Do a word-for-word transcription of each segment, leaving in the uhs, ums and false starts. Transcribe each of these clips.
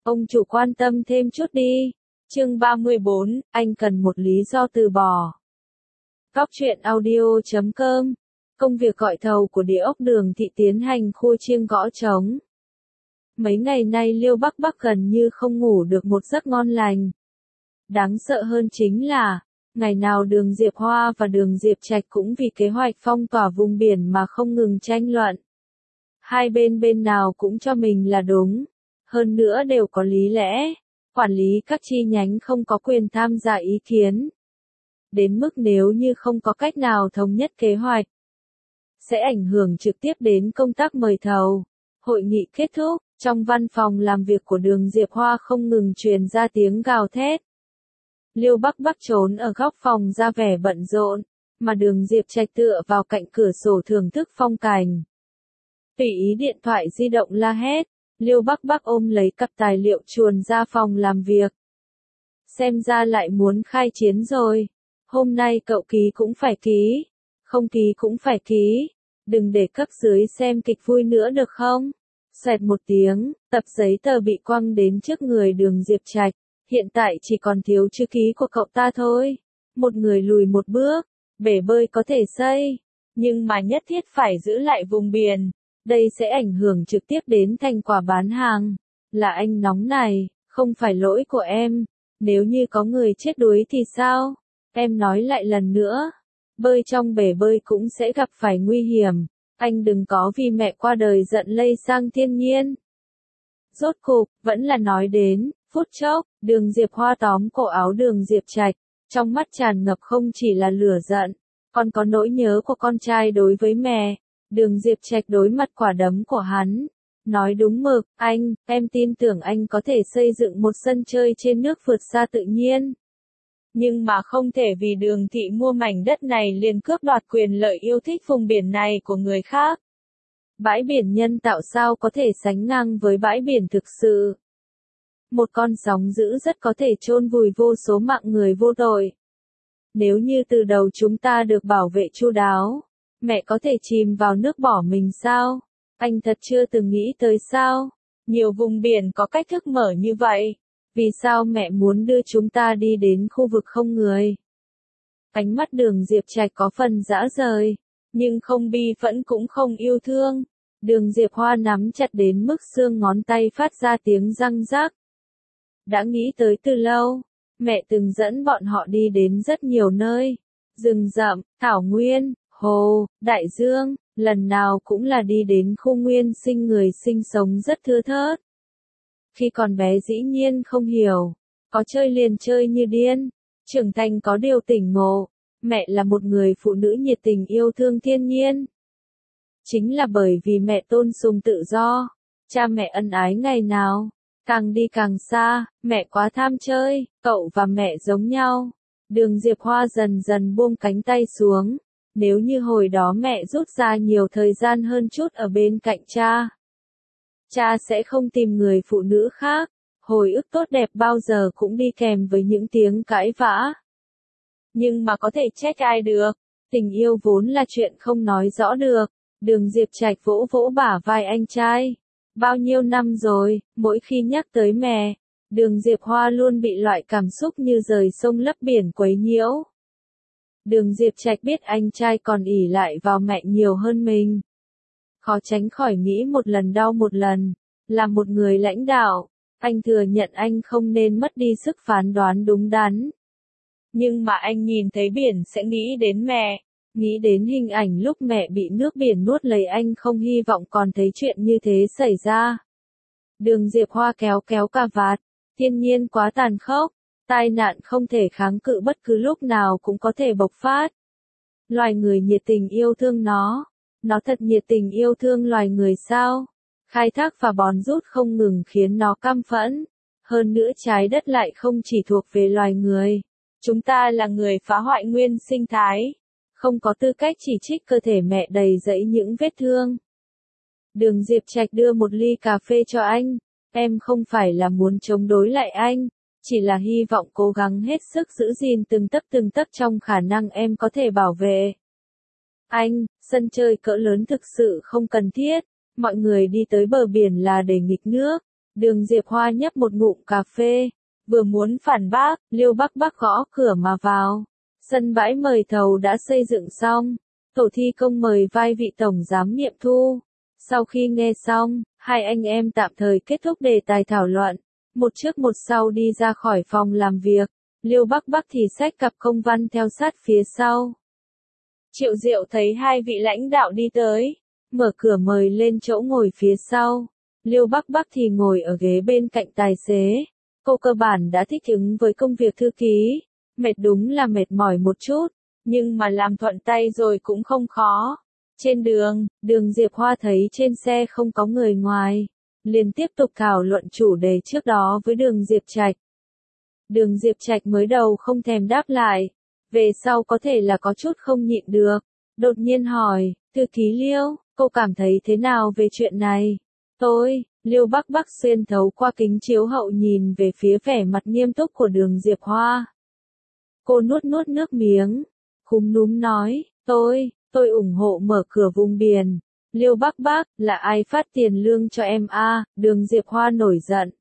Ông chủ quan tâm thêm chút đi. Chương ba mươi bốn, anh cần một lý do từ bỏ. Góc truyện audio chấm com. Công việc gọi thầu của địa ốc Đường Thị tiến hành khua chiêng gõ trống. Mấy ngày nay Liêu Bắc Bắc gần như không ngủ được một giấc ngon lành. Đáng sợ hơn chính là, ngày nào Đường Diệp Hoa và Đường Diệp Trạch cũng vì kế hoạch phong tỏa vùng biển mà không ngừng tranh luận. Hai bên bên nào cũng cho mình là đúng, hơn nữa đều có lý lẽ, quản lý các chi nhánh không có quyền tham gia ý kiến. Đến mức nếu như không có cách nào thống nhất kế hoạch, sẽ ảnh hưởng trực tiếp đến công tác mời thầu. Hội nghị kết thúc, trong văn phòng làm việc của Đường Diệp Hoa không ngừng truyền ra tiếng gào thét. Liêu Bắc Bắc trốn ở góc phòng ra vẻ bận rộn, mà Đường Diệp Trạch tựa vào cạnh cửa sổ thưởng thức phong cảnh. Tùy ý điện thoại di động la hét, Liêu Bắc Bắc ôm lấy cặp tài liệu chuồn ra phòng làm việc. Xem ra lại muốn khai chiến rồi. Hôm nay cậu ký cũng phải ký, không ký cũng phải ký. Đừng để cấp dưới xem kịch vui nữa được không? Xoẹt một tiếng, tập giấy tờ bị quăng đến trước người Đường Diệp Trạch. Hiện tại chỉ còn thiếu chữ ký của cậu ta thôi. Một người lùi một bước, bể bơi có thể xây, nhưng mà nhất thiết phải giữ lại vùng biển. Đây sẽ ảnh hưởng trực tiếp đến thành quả bán hàng. Là anh nóng này, không phải lỗi của em. Nếu như có người chết đuối thì sao? Em nói lại lần nữa. Bơi trong bể bơi cũng sẽ gặp phải nguy hiểm. Anh đừng có vì mẹ qua đời giận lây sang thiên nhiên. Rốt cục, vẫn là nói đến, phút chốc, Đường Diệp Hoa tóm cổ áo Đường Diệp Trạch. Trong mắt tràn ngập không chỉ là lửa giận, còn có nỗi nhớ của con trai đối với mẹ. Đường Diệp Trạch đối mặt quả đấm của hắn. Nói đúng mực, anh, em tin tưởng anh có thể xây dựng một sân chơi trên nước vượt xa tự nhiên. Nhưng mà không thể vì Đường Thị mua mảnh đất này liền cướp đoạt quyền lợi yêu thích vùng biển này của người khác. Bãi biển nhân tạo sao có thể sánh ngang với bãi biển thực sự. Một con sóng dữ rất có thể chôn vùi vô số mạng người vô tội. Nếu như từ đầu chúng ta được bảo vệ chu đáo, mẹ có thể chìm vào nước bỏ mình sao? Anh thật chưa từng nghĩ tới sao? Nhiều vùng biển có cách thức mở như vậy. Vì sao mẹ muốn đưa chúng ta đi đến khu vực không người? Ánh mắt Đường Diệp Trạch có phần dã rời, nhưng không bi phẫn cũng không yêu thương. Đường Diệp Hoa nắm chặt đến mức xương ngón tay phát ra tiếng răng rắc. Đã nghĩ tới từ lâu, mẹ từng dẫn bọn họ đi đến rất nhiều nơi. Rừng rậm, thảo nguyên, hồ, đại dương, lần nào cũng là đi đến khu nguyên sinh người sinh sống rất thưa thớt. Khi còn bé dĩ nhiên không hiểu, có chơi liền chơi như điên, trưởng thành có điều tỉnh ngộ, mẹ là một người phụ nữ nhiệt tình yêu thương thiên nhiên. Chính là bởi vì mẹ tôn sùng tự do, cha mẹ ân ái ngày nào, càng đi càng xa, mẹ quá tham chơi, cậu và mẹ giống nhau. Đường Diệp Hoa dần dần buông cánh tay xuống, nếu như hồi đó mẹ rút ra nhiều thời gian hơn chút ở bên cạnh cha. Cha sẽ không tìm người phụ nữ khác, hồi ức tốt đẹp bao giờ cũng đi kèm với những tiếng cãi vã. Nhưng mà có thể trách ai được, tình yêu vốn là chuyện không nói rõ được. Đường Diệp Trạch vỗ vỗ bả vai anh trai. Bao nhiêu năm rồi, mỗi khi nhắc tới mẹ, Đường Diệp Hoa luôn bị loại cảm xúc như rời sông lấp biển quấy nhiễu. Đường Diệp Trạch biết anh trai còn ỷ lại vào mẹ nhiều hơn mình. Khó tránh khỏi nghĩ một lần đau một lần. Là một người lãnh đạo, anh thừa nhận anh không nên mất đi sức phán đoán đúng đắn. Nhưng mà anh nhìn thấy biển sẽ nghĩ đến mẹ, nghĩ đến hình ảnh lúc mẹ bị nước biển nuốt lấy, anh không hy vọng còn thấy chuyện như thế xảy ra. Đường Diệp Hoa kéo kéo cà vạt, thiên nhiên quá tàn khốc, tai nạn không thể kháng cự, bất cứ lúc nào cũng có thể bộc phát. Loài người nhiệt tình yêu thương nó, nó thật nhiệt tình yêu thương loài người sao? Khai thác và bòn rút không ngừng khiến nó căm phẫn. Hơn nữa trái đất lại không chỉ thuộc về loài người. Chúng ta là người phá hoại nguyên sinh thái. Không có tư cách chỉ trích cơ thể mẹ đầy dẫy những vết thương. Đường Diệp Trạch đưa một ly cà phê cho anh. Em không phải là muốn chống đối lại anh. Chỉ là hy vọng cố gắng hết sức giữ gìn từng tấc từng tấc trong khả năng em có thể bảo vệ. Anh, sân chơi cỡ lớn thực sự không cần thiết. Mọi người đi tới bờ biển là để nghịch nước. Đường Diệp Hoa nhấp một ngụm cà phê, vừa muốn phản bác, Liêu Bắc Bắc gõ cửa mà vào. Sân bãi mời thầu đã xây dựng xong, tổ thi công mời vai vị tổng giám nghiệm thu. Sau khi nghe xong, hai anh em tạm thời kết thúc đề tài thảo luận, một trước một sau đi ra khỏi phòng làm việc. Liêu Bắc Bắc thì xách cặp công văn theo sát phía sau. Triệu Diệu thấy hai vị lãnh đạo đi tới, mở cửa mời lên chỗ ngồi phía sau. Liêu Bắc Bắc thì ngồi ở ghế bên cạnh tài xế. Cô cơ bản đã thích ứng với công việc thư ký, mệt đúng là mệt mỏi một chút, nhưng mà làm thuận tay rồi cũng không khó. Trên đường, Đường Diệp Hoa thấy trên xe không có người ngoài, liền tiếp tục thảo luận chủ đề trước đó với Đường Diệp Trạch. Đường Diệp Trạch mới đầu không thèm đáp lại, về sau có thể là có chút không nhịn được, đột nhiên hỏi, thư ký Liêu, cô cảm thấy thế nào về chuyện này? Tôi, Liêu Bắc Bắc xuyên thấu qua kính chiếu hậu nhìn về phía vẻ mặt nghiêm túc của Đường Diệp Hoa. Cô nuốt nuốt nước miếng, cúm núm nói, tôi, tôi ủng hộ mở cửa vùng biển. Liêu Bắc Bắc, là ai phát tiền lương cho em a? À? Đường Diệp Hoa nổi giận.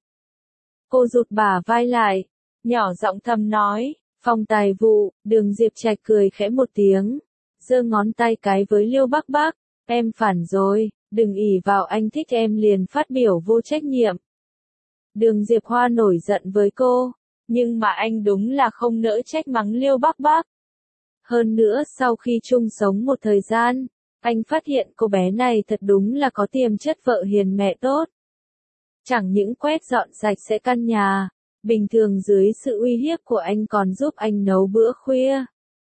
Cô rụt bả vai lại, nhỏ giọng thầm nói, phòng tài vụ. Đường Diệp Trạch cười khẽ một tiếng, giơ ngón tay cái với Liêu Bắc Bắc, em phản rồi, đừng ỷ vào anh thích em liền phát biểu vô trách nhiệm. Đường Diệp Hoa nổi giận với cô, nhưng mà anh đúng là không nỡ trách mắng Liêu Bắc Bắc. Hơn nữa sau khi chung sống một thời gian, anh phát hiện cô bé này thật đúng là có tiềm chất vợ hiền mẹ tốt. Chẳng những quét dọn sạch sẽ căn nhà, bình thường dưới sự uy hiếp của anh còn giúp anh nấu bữa khuya.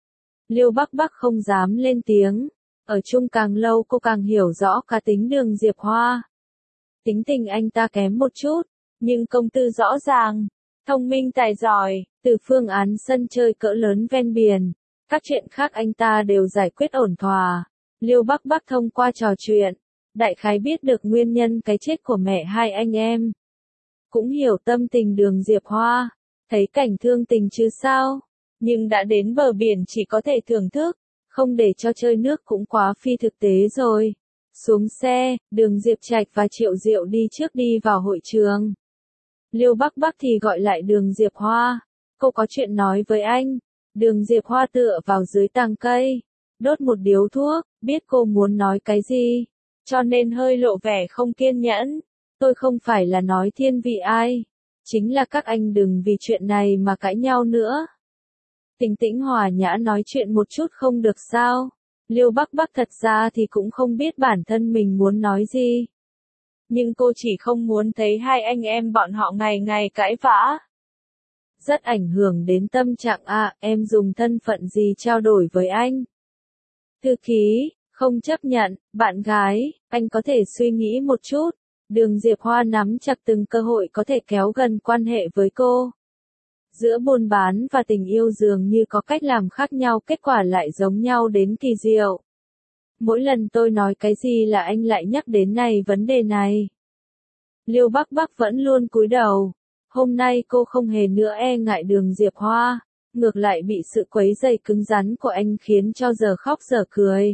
Liêu Bắc Bắc không dám lên tiếng, ở chung càng lâu cô càng hiểu rõ cá tính Đường Diệp Hoa. Tính tình anh ta kém một chút, nhưng công tư rõ ràng, thông minh tài giỏi, từ phương án sân chơi cỡ lớn ven biển, các chuyện khác anh ta đều giải quyết ổn thỏa. Liêu Bắc Bắc thông qua trò chuyện, đại khái biết được nguyên nhân cái chết của mẹ hai anh em. Cũng hiểu tâm tình Đường Diệp Hoa, thấy cảnh thương tình chứ sao, nhưng đã đến bờ biển chỉ có thể thưởng thức, không để cho chơi nước cũng quá phi thực tế rồi. Xuống xe, Đường Diệp Trạch và Triệu Diệu đi trước đi vào hội trường. Liêu Bắc Bắc thì gọi lại Đường Diệp Hoa, cô có chuyện nói với anh. Đường Diệp Hoa tựa vào dưới tàng cây, đốt một điếu thuốc, biết cô muốn nói cái gì, cho nên hơi lộ vẻ không kiên nhẫn. Tôi không phải là nói thiên vị ai, chính là các anh đừng vì chuyện này mà cãi nhau nữa. Tĩnh tĩnh hòa nhã nói chuyện một chút không được sao? Liêu Bắc Bắc thật ra thì cũng không biết bản thân mình muốn nói gì. Nhưng cô chỉ không muốn thấy hai anh em bọn họ ngày ngày cãi vã. Rất ảnh hưởng đến tâm trạng à, em dùng thân phận gì trao đổi với anh? Thư ký, không chấp nhận, bạn gái, anh có thể suy nghĩ một chút. Đường Diệp Hoa nắm chặt từng cơ hội có thể kéo gần quan hệ với cô. Giữa buôn bán và tình yêu dường như có cách làm khác nhau, kết quả lại giống nhau đến kỳ diệu. Mỗi lần tôi nói cái gì là anh lại nhắc đến này vấn đề này. Liêu Bắc Bắc vẫn luôn cúi đầu. Hôm nay cô không hề nữa e ngại Đường Diệp Hoa, ngược lại bị sự quấy rầy cứng rắn của anh khiến cho giờ khóc giờ cười.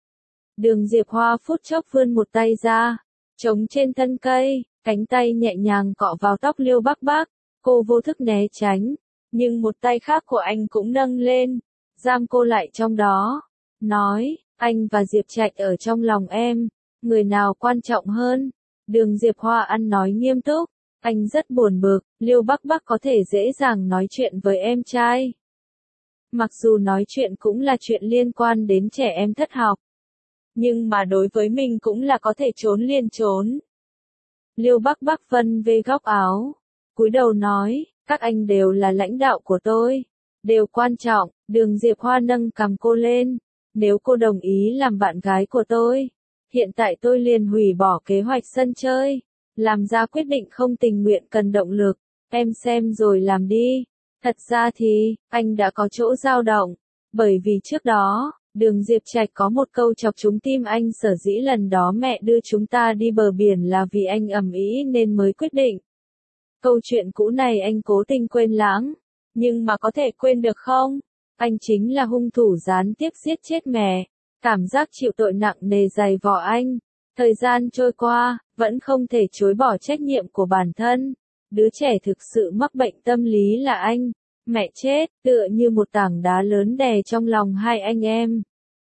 Đường Diệp Hoa phút chốc vươn một tay ra, chống trên thân cây, cánh tay nhẹ nhàng cọ vào tóc Liêu Bắc Bắc. Cô vô thức né tránh, nhưng một tay khác của anh cũng nâng lên, giam cô lại trong đó. Nói, anh và Diệp Trạch ở trong lòng em, người nào quan trọng hơn? Đường Diệp Hoa ăn nói nghiêm túc, anh rất buồn bực, Liêu Bắc Bắc có thể dễ dàng nói chuyện với em trai. Mặc dù nói chuyện cũng là chuyện liên quan đến trẻ em thất học, nhưng mà đối với mình cũng là có thể trốn liền trốn. Liêu Bắc Bắc vân về góc áo, cúi đầu nói, các anh đều là lãnh đạo của tôi, đều quan trọng. Đường Diệp Hoa nâng cằm cô lên, nếu cô đồng ý làm bạn gái của tôi, hiện tại tôi liền hủy bỏ kế hoạch sân chơi, làm ra quyết định không tình nguyện cần động lực, em xem rồi làm đi. Thật ra thì, anh đã có chỗ dao động, bởi vì trước đó, Đường Diệp Trạch có một câu chọc trúng tim anh, sở dĩ lần đó mẹ đưa chúng ta đi bờ biển là vì anh ầm ĩ nên mới quyết định. Câu chuyện cũ này anh cố tình quên lãng, nhưng mà có thể quên được không? Anh chính là hung thủ gián tiếp giết chết mẹ, cảm giác chịu tội nặng nề dày vò anh. Thời gian trôi qua, vẫn không thể chối bỏ trách nhiệm của bản thân. Đứa trẻ thực sự mắc bệnh tâm lý là anh. Mẹ chết, tựa như một tảng đá lớn đè trong lòng hai anh em.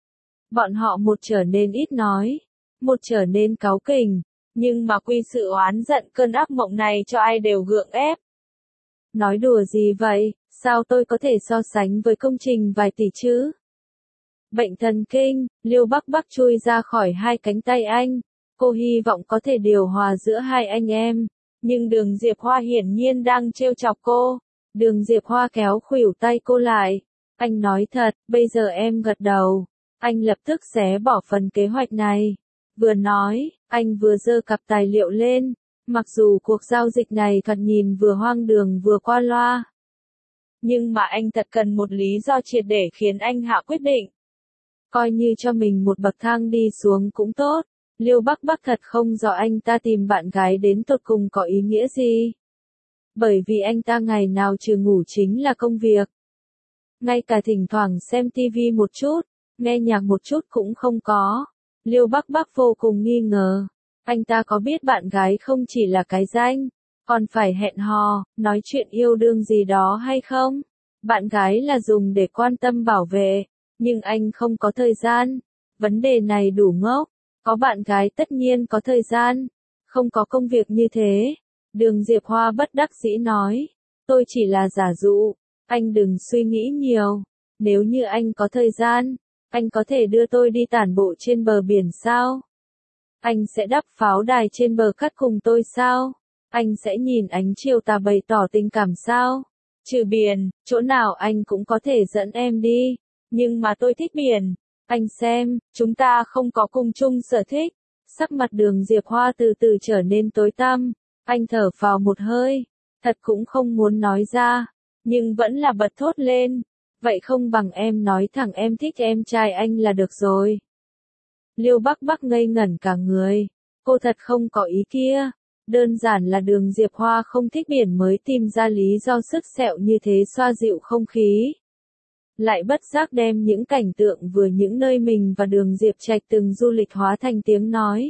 Bọn họ một trở nên ít nói, một trở nên cáu kỉnh, nhưng mà quy sự oán giận cơn ác mộng này cho ai đều gượng ép. Nói đùa gì vậy, sao tôi có thể so sánh với công trình vài tỷ chứ? Bệnh thần kinh, Liêu Bắc Bắc chui ra khỏi hai cánh tay anh. Cô hy vọng có thể điều hòa giữa hai anh em. Nhưng Đường Diệp Hoa hiển nhiên đang trêu chọc cô. Đường Diệp Hoa kéo khuỷu tay cô lại. Anh nói thật, bây giờ em gật đầu. Anh lập tức xé bỏ phần kế hoạch này. Vừa nói, anh vừa giơ cặp tài liệu lên. Mặc dù cuộc giao dịch này thoạt nhìn vừa hoang đường vừa qua loa. Nhưng mà anh thật cần một lý do triệt để khiến anh hạ quyết định. Coi như cho mình một bậc thang đi xuống cũng tốt. Liêu Bắc Bắc thật không rõ anh ta tìm bạn gái đến tột cùng có ý nghĩa gì. Bởi vì anh ta ngày nào trừ ngủ chính là công việc. Ngay cả thỉnh thoảng xem tivi một chút, nghe nhạc một chút cũng không có. Liêu Bắc Bắc vô cùng nghi ngờ. Anh ta có biết bạn gái không chỉ là cái danh, còn phải hẹn hò, nói chuyện yêu đương gì đó hay không? Bạn gái là dùng để quan tâm bảo vệ, nhưng anh không có thời gian. Vấn đề này đủ ngốc. Có bạn gái tất nhiên có thời gian, không có công việc như thế. Đường Diệp Hoa bất đắc dĩ nói, tôi chỉ là giả dụ, anh đừng suy nghĩ nhiều. Nếu như anh có thời gian, anh có thể đưa tôi đi tản bộ trên bờ biển sao? Anh sẽ đắp pháo đài trên bờ cát cùng tôi sao? Anh sẽ nhìn ánh chiều tà bày tỏ tình cảm sao? Trừ biển, chỗ nào anh cũng có thể dẫn em đi, nhưng mà tôi thích biển. Anh xem, chúng ta không có cùng chung sở thích. Sắc mặt Đường Diệp Hoa từ từ trở nên tối tăm. Anh thở phào một hơi. Thật cũng không muốn nói ra. Nhưng vẫn là bật thốt lên. Vậy không bằng em nói thẳng em thích em trai anh là được rồi. Liêu Bắc Bắc ngây ngẩn cả người. Cô thật không có ý kia. Đơn giản là Đường Diệp Hoa không thích biển mới tìm ra lý do sức sẹo như thế xoa dịu không khí. Lại bất giác đem những cảnh tượng vừa những nơi mình và Đường Diệp Trạch từng du lịch hóa thành tiếng nói.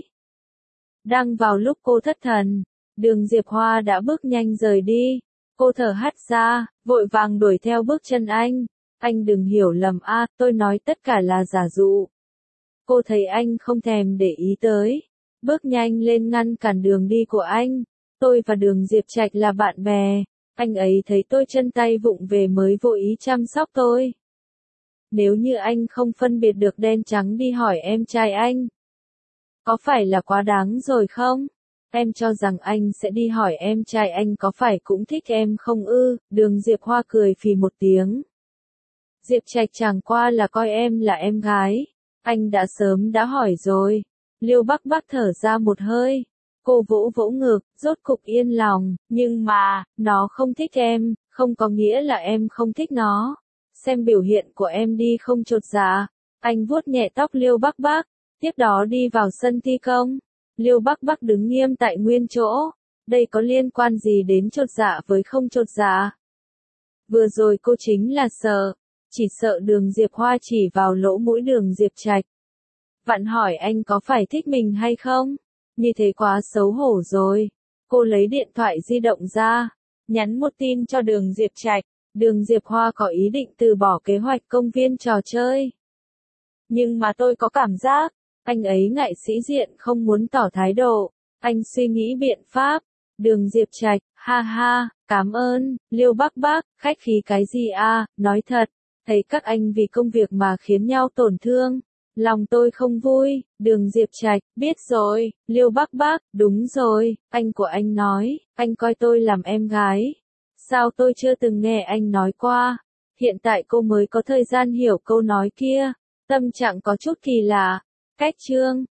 Đang vào lúc cô thất thần, Đường Diệp Hoa đã bước nhanh rời đi. Cô thở hắt ra, vội vàng đuổi theo bước chân anh. Anh đừng hiểu lầm a, tôi nói tất cả là giả dụ. Cô thấy anh không thèm để ý tới. Bước nhanh lên ngăn cản đường đi của anh. Tôi và Đường Diệp Trạch là bạn bè. Anh ấy thấy tôi chân tay vụng về mới vô ý chăm sóc tôi. Nếu như anh không phân biệt được đen trắng đi hỏi em trai anh. Có phải là quá đáng rồi không? Em cho rằng anh sẽ đi hỏi em trai anh có phải cũng thích em không ư? Đường Diệp Hoa cười phì một tiếng. Diệp Trạch chẳng qua là coi em là em gái. Anh đã sớm đã hỏi rồi. Liêu Bắc Bắc thở ra một hơi. Cô vỗ vỗ ngực, rốt cục yên lòng. Nhưng mà, nó không thích em, không có nghĩa là em không thích nó. Xem biểu hiện của em đi không chột dạ. Anh vuốt nhẹ tóc Liêu Bắc Bắc. Tiếp đó đi vào sân thi công. Liêu Bắc Bắc đứng nghiêm tại nguyên chỗ. Đây có liên quan gì đến chột dạ với không chột dạ? Vừa rồi cô chính là sợ. Chỉ sợ Đường Diệp Hoa chỉ vào lỗ mũi Đường Diệp Trạch. Vặn hỏi anh có phải thích mình hay không? Như thế quá xấu hổ rồi. Cô lấy điện thoại di động ra. Nhắn một tin cho Đường Diệp Trạch. Đường Diệp Hoa có ý định từ bỏ kế hoạch công viên trò chơi. Nhưng mà tôi có cảm giác, anh ấy ngại sĩ diện không muốn tỏ thái độ. Anh suy nghĩ biện pháp. Đường Diệp Trạch, ha ha, cảm ơn. Liêu Bắc Bắc, khách khí cái gì à, nói thật. Thấy các anh vì công việc mà khiến nhau tổn thương. Lòng tôi không vui. Đường Diệp Trạch, biết rồi. Liêu Bắc Bắc, đúng rồi. Anh của anh nói, anh coi tôi làm em gái. Sao tôi chưa từng nghe anh nói qua. Hiện tại cô mới có thời gian hiểu câu nói kia. Tâm trạng có chút kỳ lạ. Cách chương